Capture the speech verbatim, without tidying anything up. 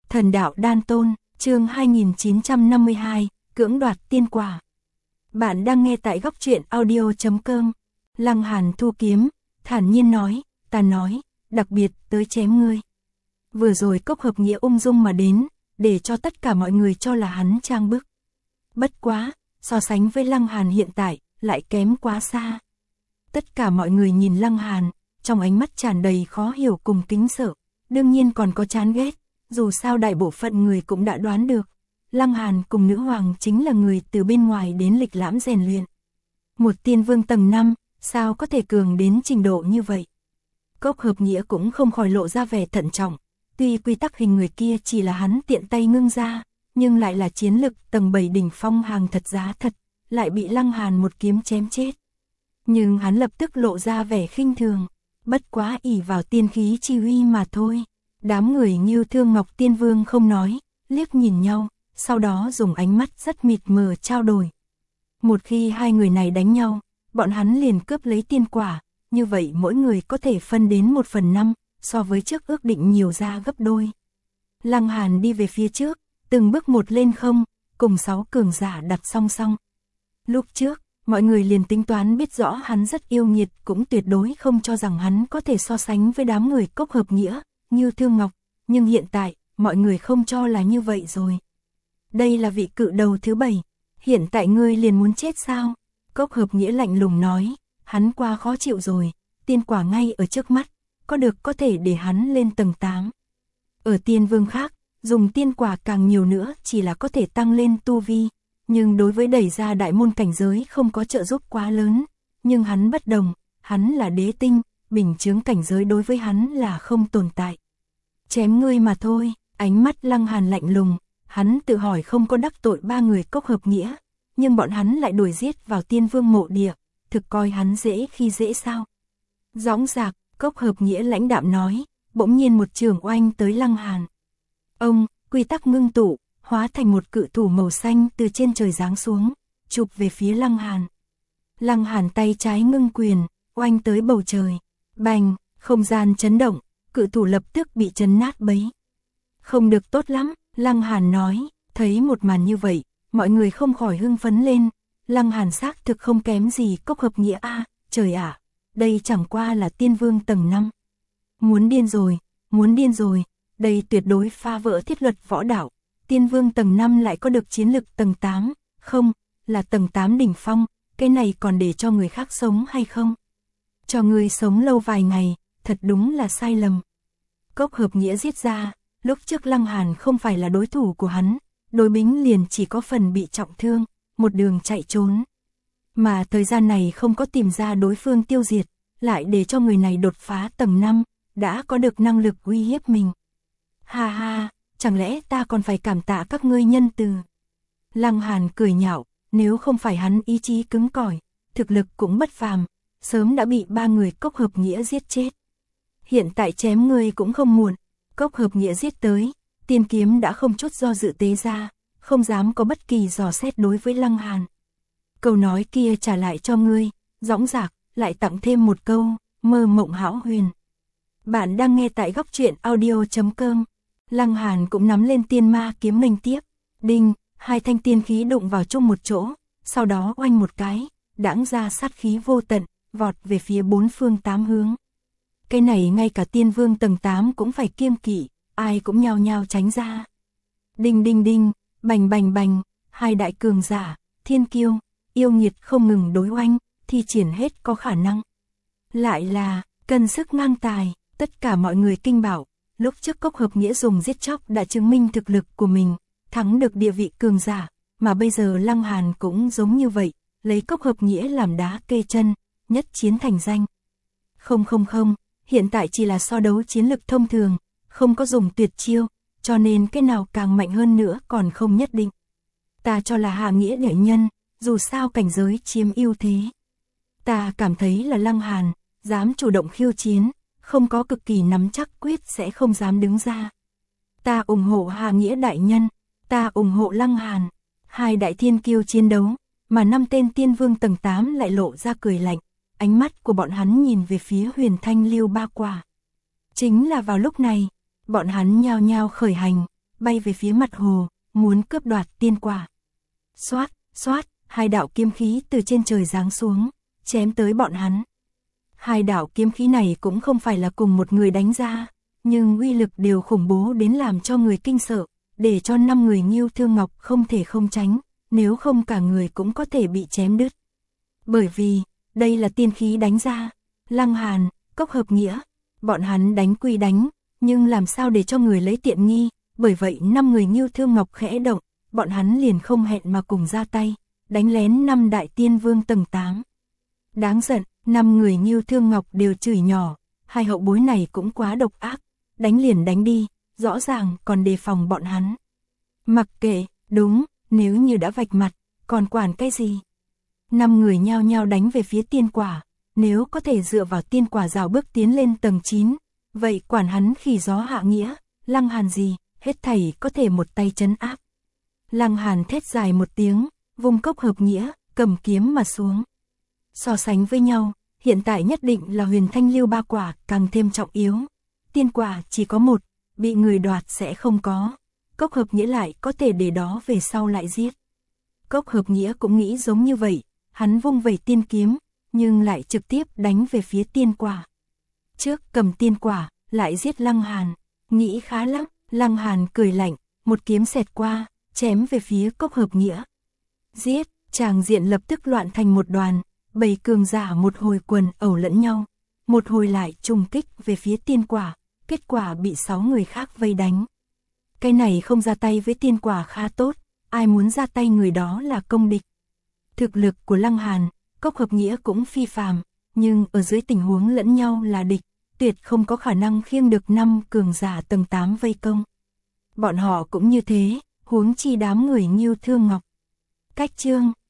Thần đạo đan tôn, chương hai nghìn chín trăm năm mươi hai, cưỡng đoạt tiên quả. Bạn đang nghe tại góc truyện audio chấm com. Lăng Hàn thu kiếm, thản nhiên nói, ta nói, đặc biệt tới chém ngươi. Vừa rồi Cốc Hợp Nghĩa ung dung mà đến, để cho tất cả mọi người cho là hắn trang bức. Bất quá, so sánh với Lăng Hàn hiện tại, lại kém quá xa. Tất cả mọi người nhìn Lăng Hàn, trong ánh mắt tràn đầy khó hiểu cùng kính sợ, đương nhiên còn có chán ghét. Dù sao đại bộ phận người cũng đã đoán được, Lăng Hàn cùng nữ hoàng chính là người từ bên ngoài đến lịch lãm rèn luyện. Một tiên vương tầng năm, sao có thể cường đến trình độ như vậy? Cốc Hợp Nghĩa cũng không khỏi lộ ra vẻ thận trọng, tuy quy tắc hình người kia chỉ là hắn tiện tay ngưng ra, nhưng lại là chiến lực tầng bảy đỉnh phong hàng thật giá thật, lại bị Lăng Hàn một kiếm chém chết. Nhưng hắn lập tức lộ ra vẻ khinh thường, bất quá ỷ vào tiên khí chi uy mà thôi. Đám người như Thương Ngọc Tiên Vương không nói, liếc nhìn nhau, sau đó dùng ánh mắt rất mịt mờ trao đổi. Một khi hai người này đánh nhau, bọn hắn liền cướp lấy tiên quả, như vậy mỗi người có thể phân đến một phần năm, so với trước ước định nhiều ra gấp đôi. Lăng Hàn đi về phía trước, từng bước một lên không, cùng sáu cường giả đặt song song. Lúc trước, mọi người liền tính toán biết rõ hắn rất yêu nghiệt, cũng tuyệt đối không cho rằng hắn có thể so sánh với đám người Cốc Hợp Nghĩa, như Thương Ngọc, nhưng hiện tại, mọi người không cho là như vậy rồi. Đây là vị cự đầu thứ bảy, hiện tại ngươi liền muốn chết sao? Cốc Hợp Nghĩa lạnh lùng nói, hắn qua khó chịu rồi, tiên quả ngay ở trước mắt, có được có thể để hắn lên tầng tám. Ở tiên vương khác, dùng tiên quả càng nhiều nữa chỉ là có thể tăng lên tu vi, nhưng đối với đẩy ra đại môn cảnh giới không có trợ giúp quá lớn, nhưng hắn bất đồng, hắn là đế tinh. Bình chướng cảnh giới đối với hắn là không tồn tại. Chém ngươi mà thôi, ánh mắt Lăng Hàn lạnh lùng, hắn tự hỏi không có đắc tội ba người Cốc Hợp Nghĩa, nhưng bọn hắn lại đuổi giết vào tiên vương mộ địa, thực coi hắn dễ khi dễ sao. Dõng dạc, Cốc Hợp Nghĩa lãnh đạm nói, bỗng nhiên một trường oanh tới Lăng Hàn. Ông, quy tắc ngưng tụ, hóa thành một cự thủ màu xanh từ trên trời giáng xuống, chụp về phía Lăng Hàn. Lăng Hàn tay trái ngưng quyền, oanh tới bầu trời. Bành, không gian chấn động, cự thủ lập tức bị chấn nát bấy. Không được tốt lắm, Lăng Hàn nói, thấy một màn như vậy, mọi người không khỏi hưng phấn lên. Lăng Hàn xác thực không kém gì Cốc Hợp Nghĩa a, à, trời ạ, à, đây chẳng qua là tiên vương tầng năm. Muốn điên rồi, muốn điên rồi, đây tuyệt đối phá vỡ thiết luật võ đạo, tiên vương tầng năm lại có được chiến lực tầng tám, không, là tầng tám đỉnh phong, cái này còn để cho người khác sống hay không? Cho người sống lâu vài ngày, thật đúng là sai lầm. Cốc Hợp Nghĩa giết ra, lúc trước Lăng Hàn không phải là đối thủ của hắn, đối bính liền chỉ có phần bị trọng thương, một đường chạy trốn. Mà thời gian này không có tìm ra đối phương tiêu diệt, lại để cho người này đột phá tầng năm, đã có được năng lực uy hiếp mình. Ha ha, chẳng lẽ ta còn phải cảm tạ các ngươi nhân từ? Lăng Hàn cười nhạo, nếu không phải hắn ý chí cứng cỏi, thực lực cũng bất phàm, sớm đã bị ba người Cốc Hợp Nghĩa giết chết. Hiện tại chém ngươi cũng không muộn. Cốc Hợp Nghĩa giết tới, tiên kiếm đã không chút do dự tế ra, không dám có bất kỳ dò xét đối với Lăng Hàn. Câu nói kia trả lại cho ngươi, dõng dạc, lại tặng thêm một câu, mơ mộng hão huyền. Bạn đang nghe tại góc truyện audio chấm com. Lăng Hàn cũng nắm lên tiên ma kiếm nghênh tiếp, đinh, hai thanh tiên khí đụng vào chung một chỗ, sau đó oanh một cái, đãng ra sát khí vô tận, vọt về phía bốn phương tám hướng. Cái này ngay cả tiên vương tầng tám cũng phải kiêng kỵ, ai cũng nhao nhao tránh ra. Đinh đinh đinh, bành bành bành, hai đại cường giả, thiên kiêu, yêu nghiệt không ngừng đối oanh, thi triển hết có khả năng. Lại là, cân sức ngang tài, tất cả mọi người kinh bảo, lúc trước Cốc Hợp Nghĩa dùng giết chóc đã chứng minh thực lực của mình, thắng được địa vị cường giả, mà bây giờ Lăng Hàn cũng giống như vậy, lấy Cốc Hợp Nghĩa làm đá kê chân, nhất chiến thành danh. Không không không, hiện tại chỉ là so đấu chiến lực thông thường, không có dùng tuyệt chiêu, cho nên cái nào càng mạnh hơn nữa còn không nhất định. Ta cho là hạ nghĩa đệ nhân, dù sao cảnh giới chiếm ưu thế. Ta cảm thấy là Lăng Hàn, dám chủ động khiêu chiến, không có cực kỳ nắm chắc quyết sẽ không dám đứng ra. Ta ủng hộ hạ nghĩa đại nhân, ta ủng hộ Lăng Hàn. Hai đại thiên kiêu chiến đấu, mà năm tên tiên vương tầng tám lại lộ ra cười lạnh. Ánh mắt của bọn hắn nhìn về phía Huyền Thanh Liêu ba quả. Chính là vào lúc này, bọn hắn nhao nhao khởi hành, bay về phía mặt hồ, muốn cướp đoạt tiên quả. Xoát, xoát, hai đạo kiếm khí từ trên trời giáng xuống, chém tới bọn hắn. Hai đạo kiếm khí này cũng không phải là cùng một người đánh ra, nhưng uy lực đều khủng bố đến làm cho người kinh sợ, để cho năm người Ngưu Thương Ngọc không thể không tránh, nếu không cả người cũng có thể bị chém đứt. Bởi vì, đây là tiên khí đánh ra, Lăng Hàn, Cốc Hợp Nghĩa, bọn hắn đánh quy đánh, nhưng làm sao để cho người lấy tiện nghi, bởi vậy năm người Ngưu Thương Ngọc khẽ động, bọn hắn liền không hẹn mà cùng ra tay, đánh lén năm đại tiên vương tầng tám. Đáng giận, năm người Ngưu Thương Ngọc đều chửi nhỏ, hai hậu bối này cũng quá độc ác, đánh liền đánh đi, rõ ràng còn đề phòng bọn hắn. Mặc kệ, đúng, nếu như đã vạch mặt, còn quản cái gì? Năm người nhao nhao đánh về phía tiên quả, nếu có thể dựa vào tiên quả rào bước tiến lên tầng chín, vậy quản hắn khỉ gió hạ nghĩa, Lăng Hàn gì, hết thảy có thể một tay trấn áp. Lăng Hàn thét dài một tiếng, vùng Cốc Hợp Nghĩa, cầm kiếm mà xuống. So sánh với nhau, hiện tại nhất định là Huyền Thanh Lưu ba quả càng thêm trọng yếu. Tiên quả chỉ có một, bị người đoạt sẽ không có. Cốc Hợp Nghĩa lại có thể để đó về sau lại giết. Cốc Hợp Nghĩa cũng nghĩ giống như vậy, hắn vung vẩy tiên kiếm, nhưng lại trực tiếp đánh về phía tiên quả. Trước cầm tiên quả, lại giết Lăng Hàn, nghĩ khá lắm, Lăng Hàn cười lạnh, một kiếm xẹt qua, chém về phía Cốc Hợp Nghĩa. Giết, tràng diện lập tức loạn thành một đoàn, bầy cường giả một hồi quần ẩu lẫn nhau, một hồi lại trùng kích về phía tiên quả, kết quả bị sáu người khác vây đánh. Cái này không ra tay với tiên quả khá tốt, ai muốn ra tay người đó là công địch. Thực lực của Lăng Hàn, Cốc Hợp Nghĩa cũng phi phàm, nhưng ở dưới tình huống lẫn nhau là địch, tuyệt không có khả năng khiêng được năm cường giả tầng tám vây công. Bọn họ cũng như thế, huống chi đám người Ngưu Thương Ngọc. Cách chương